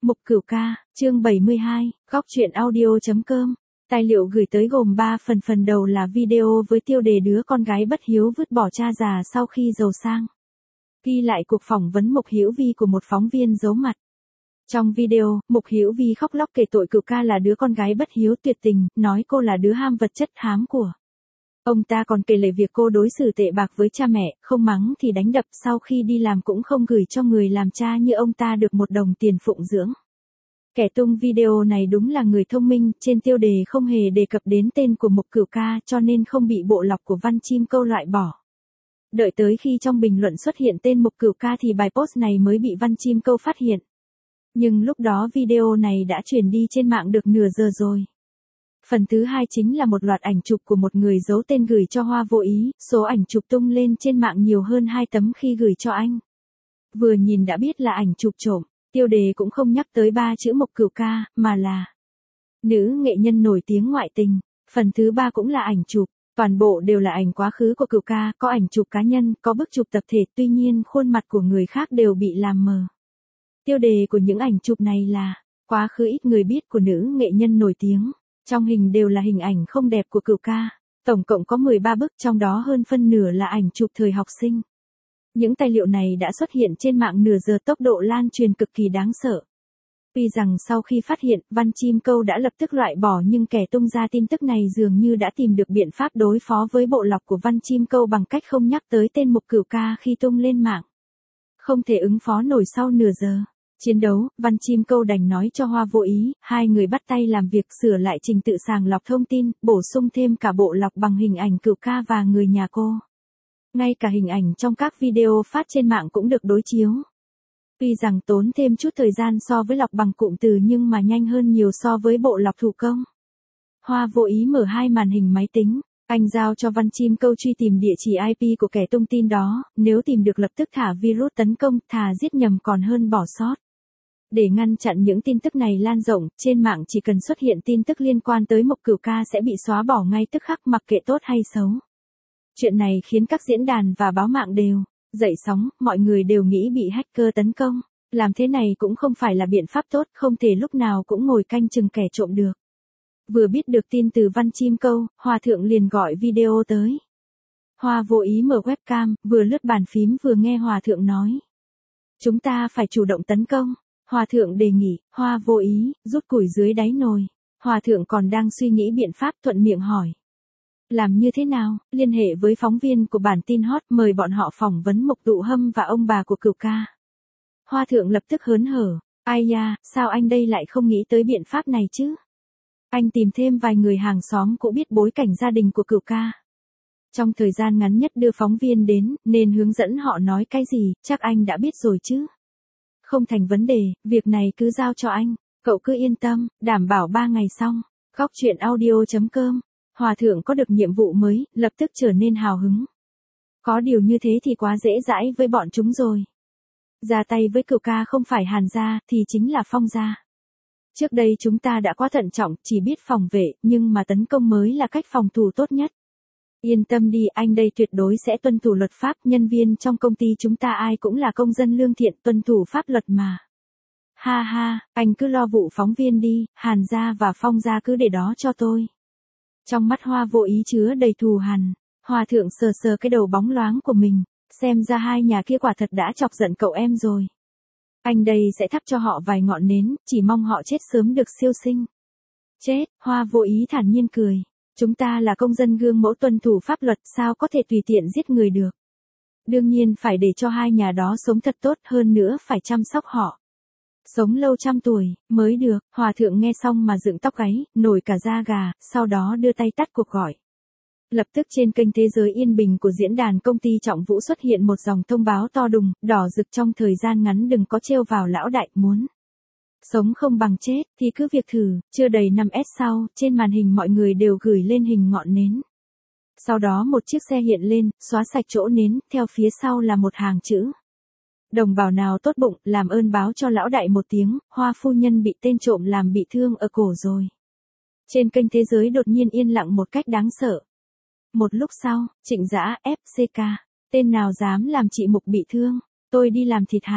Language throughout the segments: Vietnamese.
Mục Cửu Ca, chương 72, góc truyện audio.com. Tài liệu gửi tới gồm 3 phần. Phần đầu là video với tiêu đề đứa con gái bất hiếu vứt bỏ cha già sau khi giàu sang. Ghi lại cuộc phỏng vấn Mục Hữu Vi của một phóng viên giấu mặt. Trong video, Mục Hữu Vi khóc lóc kể tội Cửu Ca là đứa con gái bất hiếu tuyệt tình, nói cô là đứa ham vật chất hám của. Ông ta còn kể lể việc cô đối xử tệ bạc với cha mẹ, không mắng thì đánh đập, sau khi đi làm cũng không gửi cho người làm cha như ông ta được 1 đồng tiền phụng dưỡng. Kẻ tung video này đúng là người thông minh, trên tiêu đề không hề đề cập đến tên của Mục Cửu Ca cho nên không bị bộ lọc của Văn Chim Câu loại bỏ. Đợi tới khi trong bình luận xuất hiện tên Mục Cửu Ca thì bài post này mới bị Văn Chim Câu phát hiện. Nhưng lúc đó video này đã truyền đi trên mạng được nửa giờ rồi. Phần thứ 2 chính là một loạt ảnh chụp của một người giấu tên gửi cho Hoa Vô Ý, số ảnh chụp tung lên trên mạng nhiều hơn 2 tấm khi gửi cho anh. Vừa nhìn đã biết là ảnh chụp trộm, tiêu đề cũng không nhắc tới 3 chữ Mục Cửu Ca, mà là nữ nghệ nhân nổi tiếng ngoại tình. Phần thứ 3 cũng là ảnh chụp, toàn bộ đều là ảnh quá khứ của Cửu Ca, có ảnh chụp cá nhân, có bức chụp tập thể, tuy nhiên khuôn mặt của người khác đều bị làm mờ. Tiêu đề của những ảnh chụp này là quá khứ ít người biết của nữ nghệ nhân nổi tiếng. Trong hình đều là hình ảnh không đẹp của Cửu Ca, tổng cộng có 13 bức, trong đó hơn phân nửa là ảnh chụp thời học sinh. Những tài liệu này đã xuất hiện trên mạng nửa giờ, tốc độ lan truyền cực kỳ đáng sợ. Tuy rằng sau khi phát hiện, Văn Chim Câu đã lập tức loại bỏ nhưng kẻ tung ra tin tức này dường như đã tìm được biện pháp đối phó với bộ lọc của Văn Chim Câu bằng cách không nhắc tới tên Mục Cửu Ca khi tung lên mạng. Không thể ứng phó nổi sau nửa giờ chiến đấu, Văn Chim Câu đành nói cho Hoa Vô Ý, hai người bắt tay làm việc sửa lại trình tự sàng lọc thông tin, bổ sung thêm cả bộ lọc bằng hình ảnh Cửu Ca và người nhà cô. Ngay cả hình ảnh trong các video phát trên mạng cũng được đối chiếu. Tuy rằng tốn thêm chút thời gian so với lọc bằng cụm từ nhưng mà nhanh hơn nhiều so với bộ lọc thủ công. Hoa Vô Ý mở 2 màn hình máy tính. Anh giao cho Văn Chim Câu truy tìm địa chỉ IP của kẻ tung tin đó, nếu tìm được lập tức thả virus tấn công, thà giết nhầm còn hơn bỏ sót. Để ngăn chặn những tin tức này lan rộng, trên mạng chỉ cần xuất hiện tin tức liên quan tới Mục Cửu Ca sẽ bị xóa bỏ ngay tức khắc mặc kệ tốt hay xấu. Chuyện này khiến các diễn đàn và báo mạng đều dậy sóng, mọi người đều nghĩ bị hacker tấn công. Làm thế này cũng không phải là biện pháp tốt, không thể lúc nào cũng ngồi canh chừng kẻ trộm được. Vừa biết được tin từ Văn Chim Câu, Hòa Thượng liền gọi video tới. Hoa Vô Ý mở webcam, vừa lướt bàn phím vừa nghe Hòa Thượng nói. Chúng ta phải chủ động tấn công. Hòa Thượng đề nghị, Hoa Vô Ý, rút củi dưới đáy nồi. Hòa Thượng còn đang suy nghĩ biện pháp, thuận miệng hỏi. Làm như thế nào? Liên hệ với phóng viên của bản tin hot, mời bọn họ phỏng vấn Mục Tụ Hâm và ông bà của Cửu Ca. Hòa Thượng lập tức hớn hở. Ai da, sao anh đây lại không nghĩ tới biện pháp này chứ? Anh tìm thêm vài người hàng xóm cũng biết bối cảnh gia đình của Cửu Ca. Trong thời gian ngắn nhất đưa phóng viên đến, nên hướng dẫn họ nói cái gì, chắc anh đã biết rồi chứ. Không thành vấn đề, việc này cứ giao cho anh, cậu cứ yên tâm, đảm bảo 3 ngày xong. Góc truyện audio.com. Hòa Thượng có được nhiệm vụ mới, lập tức trở nên hào hứng. Có điều như thế thì quá dễ dãi với bọn chúng rồi. Ra tay với Cửu Ca không phải Hàn gia, thì chính là Phong gia. Trước đây chúng ta đã quá thận trọng, chỉ biết phòng vệ, nhưng mà tấn công mới là cách phòng thủ tốt nhất. Yên tâm đi, anh đây tuyệt đối sẽ tuân thủ luật pháp, nhân viên trong công ty chúng ta ai cũng là công dân lương thiện, tuân thủ pháp luật mà. Ha ha, anh cứ lo vụ phóng viên đi, Hàn gia và Phong gia cứ để đó cho tôi. Trong mắt Hoa Vô Ý chứa đầy thù hằn, Hòa Thượng sờ sờ cái đầu bóng loáng của mình, xem ra hai nhà kia quả thật đã chọc giận cậu em rồi. Anh đây sẽ thắp cho họ vài ngọn nến, chỉ mong họ chết sớm được siêu sinh. Chết, Hoa Vô Ý thản nhiên cười. Chúng ta là công dân gương mẫu tuân thủ pháp luật, sao có thể tùy tiện giết người được. Đương nhiên phải để cho hai nhà đó sống thật tốt, hơn nữa phải chăm sóc họ. Sống lâu trăm tuổi, mới được. Hòa Thượng nghe xong mà dựng tóc gáy, nổi cả da gà, sau đó đưa tay tắt cuộc gọi. Lập tức trên kênh Thế Giới Yên Bình của diễn đàn công ty Trọng Vũ xuất hiện một dòng thông báo to đùng, đỏ rực trong thời gian ngắn đừng có trêu vào lão đại, muốn sống không bằng chết, thì cứ việc thử. Chưa đầy 5S sau, trên màn hình mọi người đều gửi lên hình ngọn nến. Sau đó một chiếc xe hiện lên, xóa sạch chỗ nến, theo phía sau là một hàng chữ. Đồng bào nào tốt bụng, làm ơn báo cho lão đại một tiếng, Hoa phu nhân bị tên trộm làm bị thương ở cổ rồi. Trên kênh Thế Giới đột nhiên yên lặng một cách đáng sợ. Một lúc sau, Trịnh Dã, FCK, tên nào dám làm chị Mục bị thương, tôi đi làm thịt hắn.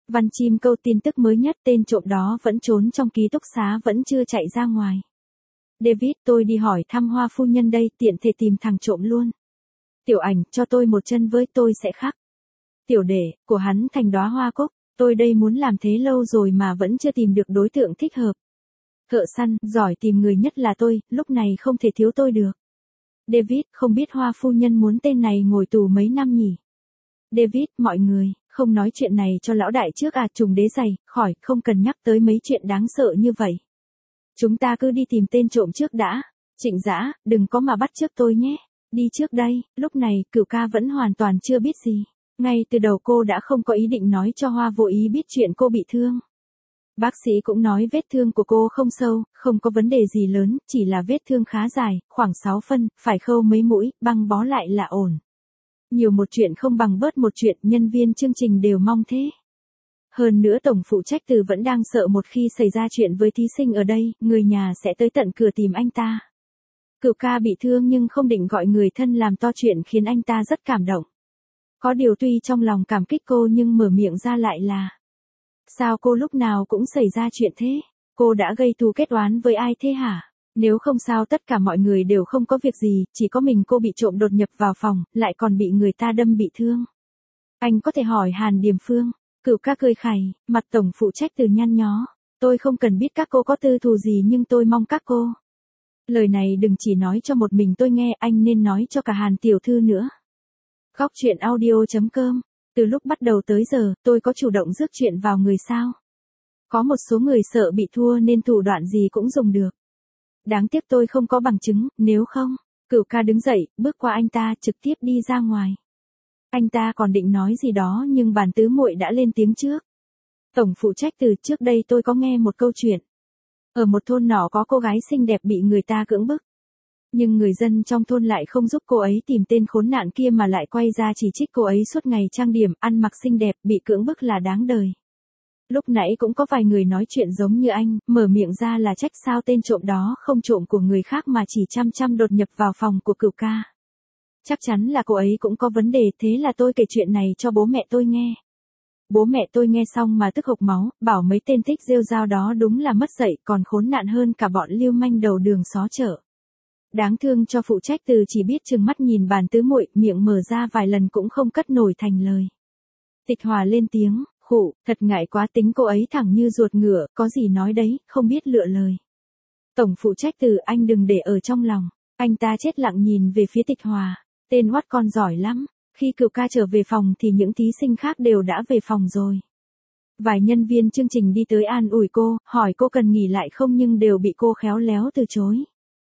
Văn chim câu tin tức mới nhất, tên trộm đó vẫn trốn trong ký túc xá, vẫn chưa chạy ra ngoài. David, tôi đi hỏi thăm Hoa phu nhân đây, tiện thể tìm thằng trộm luôn. Tiểu Ảnh, cho tôi một chân với, tôi sẽ khắc tiểu đệ của hắn thành đóa hoa cúc. Tôi đây muốn làm thế lâu rồi mà vẫn chưa tìm được đối tượng thích hợp. Thợ săn, giỏi tìm người nhất là tôi, lúc này không thể thiếu tôi được. David, không biết Hoa phu nhân muốn tên này ngồi tù mấy năm nhỉ? David, mọi người, không nói chuyện này cho lão đại trước à, trùng đế giày, khỏi, không cần nhắc tới mấy chuyện đáng sợ như vậy. Chúng ta cứ đi tìm tên trộm trước đã. Trịnh Dã, đừng có mà bắt trước tôi nhé. Đi trước đây. Lúc này, Cửu Ca vẫn hoàn toàn chưa biết gì. Ngay từ đầu cô đã không có ý định nói cho Hoa Vô Ý biết chuyện cô bị thương. Bác sĩ cũng nói vết thương của cô không sâu, không có vấn đề gì lớn, chỉ là vết thương khá dài, khoảng 6 phân, phải khâu mấy mũi, băng bó lại là ổn. Nhiều một chuyện không bằng bớt một chuyện, nhân viên chương trình đều mong thế. Hơn nữa tổng phụ trách Từ vẫn đang sợ một khi xảy ra chuyện với thí sinh ở đây, người nhà sẽ tới tận cửa tìm anh ta. Cửu Ca bị thương nhưng không định gọi người thân làm to chuyện, khiến anh ta rất cảm động. Có điều tuy trong lòng cảm kích cô nhưng mở miệng ra lại là: sao cô lúc nào cũng xảy ra chuyện thế? Cô đã gây thù kết oán với ai thế hả? Nếu không sao tất cả mọi người đều không có việc gì, chỉ có mình cô bị trộm đột nhập vào phòng, lại còn bị người ta đâm bị thương. Anh có thể hỏi Hàn Điềm Phương. Cửu Ca cười khẩy, mặt tổng phụ trách Từ nhăn nhó. Tôi không cần biết các cô có tư thù gì nhưng tôi mong các cô. Lời này đừng chỉ nói cho một mình tôi nghe, anh nên nói cho cả Hàn tiểu thư nữa. Góc truyện audio.com. Từ lúc bắt đầu tới giờ, tôi có chủ động rước chuyện vào người sao? Có một số người sợ bị thua nên thủ đoạn gì cũng dùng được. Đáng tiếc tôi không có bằng chứng, nếu không. Cửu Ca đứng dậy, bước qua anh ta, trực tiếp đi ra ngoài. Anh ta còn định nói gì đó nhưng Bàn Tứ Muội đã lên tiếng trước. Tổng phụ trách Từ, trước đây tôi có nghe một câu chuyện. Ở một thôn nhỏ có cô gái xinh đẹp bị người ta cưỡng bức. Nhưng người dân trong thôn lại không giúp cô ấy tìm tên khốn nạn kia mà lại quay ra chỉ trích cô ấy suốt ngày trang điểm, ăn mặc xinh đẹp, bị cưỡng bức là đáng đời. Lúc nãy cũng có vài người nói chuyện giống như anh, mở miệng ra là trách sao tên trộm đó không trộm của người khác mà chỉ chăm chăm đột nhập vào phòng của Cửu Ca. Chắc chắn là cô ấy cũng có vấn đề, thế là tôi kể chuyện này cho bố mẹ tôi nghe. Bố mẹ tôi nghe xong mà tức hộc máu, bảo mấy tên thích rêu rao đó đúng là mất dạy, còn khốn nạn hơn cả bọn lưu manh đầu đường xó chợ. Đáng thương cho phụ trách Từ chỉ biết trừng mắt nhìn Bàn Tứ Muội, miệng mở ra vài lần cũng không cất nổi thành lời. Tịch Hòa lên tiếng, khụ, thật ngại quá, tính cô ấy thẳng như ruột ngựa, có gì nói đấy, không biết lựa lời. Tổng phụ trách Từ, anh đừng để ở trong lòng. Anh ta chết lặng nhìn về phía Tịch Hòa. Tên oắt con giỏi lắm. Khi Cửu Ca trở về phòng thì những thí sinh khác đều đã về phòng rồi. Vài nhân viên chương trình đi tới an ủi cô, hỏi cô cần nghỉ lại không nhưng đều bị cô khéo léo từ chối.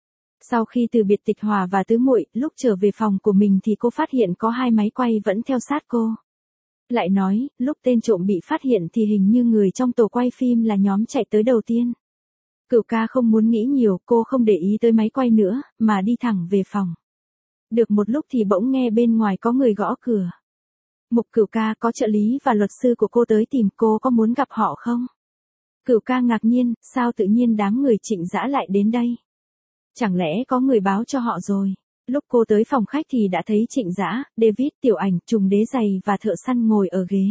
Sau khi từ biệt Tịch Hòa và Tứ Muội, lúc trở về phòng của mình thì cô phát hiện có 2 máy quay vẫn theo sát cô. Lại nói, lúc tên trộm bị phát hiện thì hình như người trong tổ quay phim là nhóm chạy tới đầu tiên. Cửu Ca không muốn nghĩ nhiều, cô không để ý tới máy quay nữa, mà đi thẳng về phòng. Được một lúc thì bỗng nghe bên ngoài có người gõ cửa. Mục Cửu Ca, có trợ lý và luật sư của cô tới tìm, cô có muốn gặp họ không? Cửu Ca ngạc nhiên, sao tự nhiên đám người Trịnh Dã lại đến đây? Chẳng lẽ có người báo cho họ rồi? Lúc cô tới phòng khách thì đã thấy Trịnh Dã, David, Tiểu Ảnh, Trùng Đế Giày và Thợ Săn ngồi ở ghế.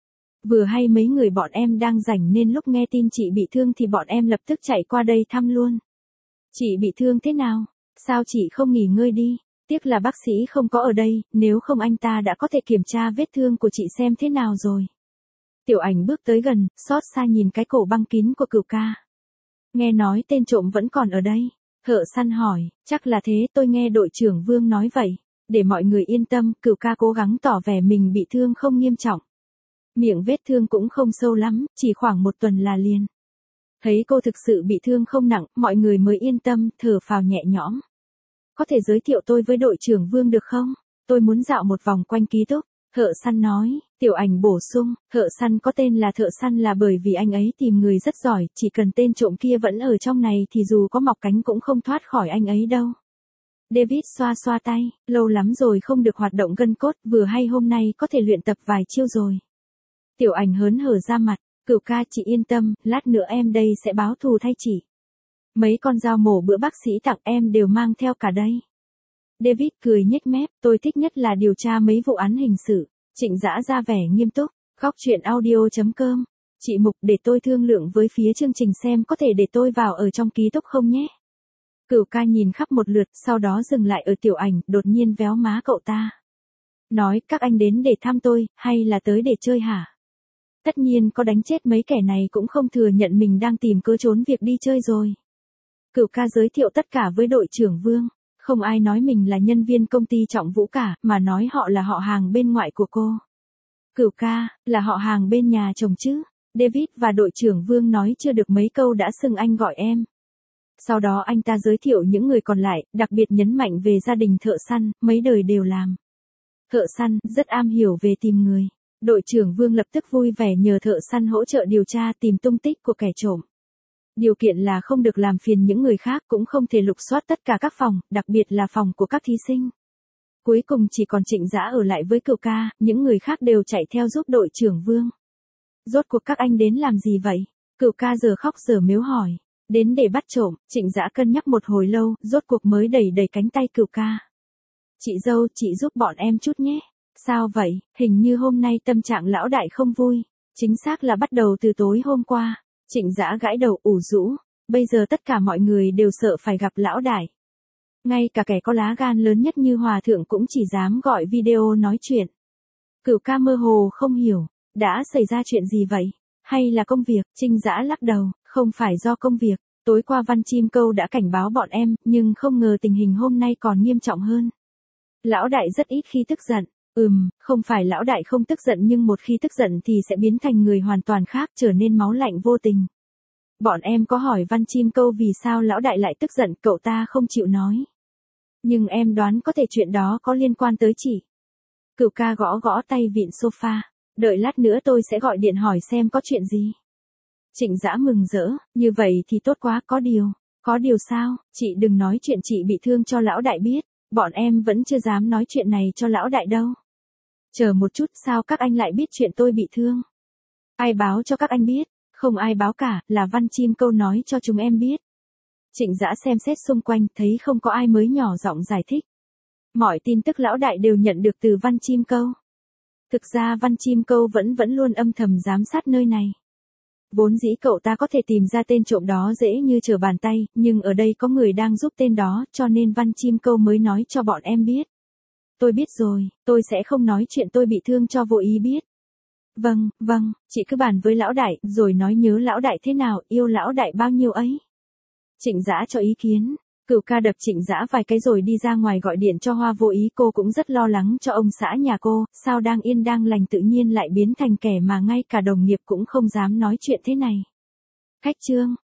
Vừa hay mấy người bọn em đang rảnh nên lúc nghe tin chị bị thương thì bọn em lập tức chạy qua đây thăm luôn. Chị bị thương thế nào? Sao chị không nghỉ ngơi đi? Tiếc là bác sĩ không có ở đây, nếu không anh ta đã có thể kiểm tra vết thương của chị xem thế nào rồi. Tiểu Ảnh bước tới gần, xót xa nhìn cái cổ băng kín của Cửu Ca. Nghe nói tên trộm vẫn còn ở đây. Thợ Săn hỏi, chắc là thế, tôi nghe đội trưởng Vương nói vậy. Để mọi người yên tâm, Cửu Ca cố gắng tỏ vẻ mình bị thương không nghiêm trọng. Miệng vết thương cũng không sâu lắm, chỉ khoảng 1 tuần là liền. Thấy cô thực sự bị thương không nặng, mọi người mới yên tâm, thở phào nhẹ nhõm. Có thể giới thiệu tôi với đội trưởng Vương được không? Tôi muốn dạo một vòng quanh ký túc. Thợ Săn nói. Tiểu Ảnh bổ sung, Thợ Săn có tên là Thợ Săn là bởi vì anh ấy tìm người rất giỏi, chỉ cần tên trộm kia vẫn ở trong này thì dù có mọc cánh cũng không thoát khỏi anh ấy đâu. David xoa xoa tay, lâu lắm rồi không được hoạt động gân cốt, vừa hay hôm nay có thể luyện tập vài chiêu rồi. Tiểu Ảnh hớn hở ra mặt, Cửu Ca chị yên tâm, lát nữa em đây sẽ báo thù thay chị. Mấy con dao mổ bữa bác sĩ tặng em đều mang theo cả đây. David cười nhếch mép, tôi thích nhất là điều tra mấy vụ án hình sự. Trịnh Dã ra vẻ nghiêm túc, Khóc chuyện audio.com. Chị Mục, để tôi thương lượng với phía chương trình xem có thể để tôi vào ở trong ký túc không nhé. Cửu ca nhìn khắp một lượt, sau đó dừng lại ở Tiểu Ảnh, đột nhiên véo má cậu ta. Nói, các anh đến để thăm tôi, hay là tới để chơi hả? Tất nhiên có đánh chết mấy kẻ này cũng không thừa nhận mình đang tìm cớ trốn việc đi chơi rồi. Cửu ca giới thiệu tất cả với đội trưởng Vương. Không ai nói mình là nhân viên công ty Trọng Vũ cả, mà nói họ là họ hàng bên ngoại của cô. Cửu ca, là họ hàng bên nhà chồng chứ? David và đội trưởng Vương nói chưa được mấy câu đã xưng anh gọi em. Sau đó anh ta giới thiệu những người còn lại, đặc biệt nhấn mạnh về gia đình thợ săn, mấy đời đều làm. Thợ săn, rất am hiểu về tìm người. Đội trưởng Vương lập tức vui vẻ nhờ thợ săn hỗ trợ điều tra tìm tung tích của kẻ trộm. Điều kiện là không được làm phiền những người khác, cũng không thể lục soát tất cả các phòng, đặc biệt là phòng của các thí sinh. Cuối cùng chỉ còn Trịnh Dã ở lại với Cửu ca, những người khác đều chạy theo giúp đội trưởng Vương. Rốt cuộc các anh đến làm gì vậy? Cửu ca giờ khóc giờ mếu hỏi. Đến để bắt trộm. Trịnh Dã cân nhắc một hồi lâu, rốt cuộc mới đẩy cánh tay Cửu ca. Chị dâu, chị giúp bọn em chút nhé. Sao vậy? Hình như hôm nay tâm trạng lão đại không vui. Chính xác là bắt đầu từ tối hôm qua. Trịnh Dã gãi đầu ủ rũ. Bây giờ tất cả mọi người đều sợ phải gặp lão đại. Ngay cả kẻ có lá gan lớn nhất như Hòa Thượng cũng chỉ dám gọi video nói chuyện. Cửu ca mơ hồ không hiểu. Đã xảy ra chuyện gì vậy? Hay là công việc? Trịnh Dã lắc đầu. Không phải do công việc. Tối qua Văn Chim Câu đã cảnh báo bọn em, nhưng không ngờ tình hình hôm nay còn nghiêm trọng hơn. Lão đại rất ít khi tức giận. Không phải lão đại không tức giận, nhưng một khi tức giận thì sẽ biến thành người hoàn toàn khác, trở nên máu lạnh vô tình. Bọn em có hỏi Văn Chim Câu vì sao lão đại lại tức giận, cậu ta không chịu nói. Nhưng em đoán có thể chuyện đó có liên quan tới chị. Cửu ca gõ tay vịn sofa. Đợi lát nữa tôi sẽ gọi điện hỏi xem có chuyện gì. Trịnh Dã mừng rỡ, như vậy thì tốt quá, có điều. Có điều sao? Chị đừng nói chuyện chị bị thương cho lão đại biết. Bọn em vẫn chưa dám nói chuyện này cho lão đại đâu. Chờ một chút, sao các anh lại biết chuyện tôi bị thương? Ai báo cho các anh biết? Không ai báo cả, là Văn Chim Câu nói cho chúng em biết. Trịnh Dã xem xét xung quanh, thấy không có ai mới nhỏ giọng giải thích. Mọi tin tức lão đại đều nhận được từ Văn Chim Câu. Thực ra Văn Chim Câu vẫn luôn âm thầm giám sát nơi này. Vốn dĩ cậu ta có thể tìm ra tên trộm đó dễ như trở bàn tay, nhưng ở đây có người đang giúp tên đó, cho nên Văn Chim Câu mới nói cho bọn em biết. Tôi biết rồi, tôi sẽ không nói chuyện tôi bị thương cho vô ý biết. Vâng, chị cứ bàn với lão đại, rồi nói nhớ lão đại thế nào, yêu lão đại bao nhiêu ấy. Trịnh Dã cho ý kiến. Cửu ca đập Trịnh Dã vài cái rồi đi ra ngoài gọi điện cho Hoa Vô Ý, cô cũng rất lo lắng cho ông xã nhà cô, sao đang yên đang lành tự nhiên lại biến thành kẻ mà ngay cả đồng nghiệp cũng không dám nói chuyện thế này. Khách trương,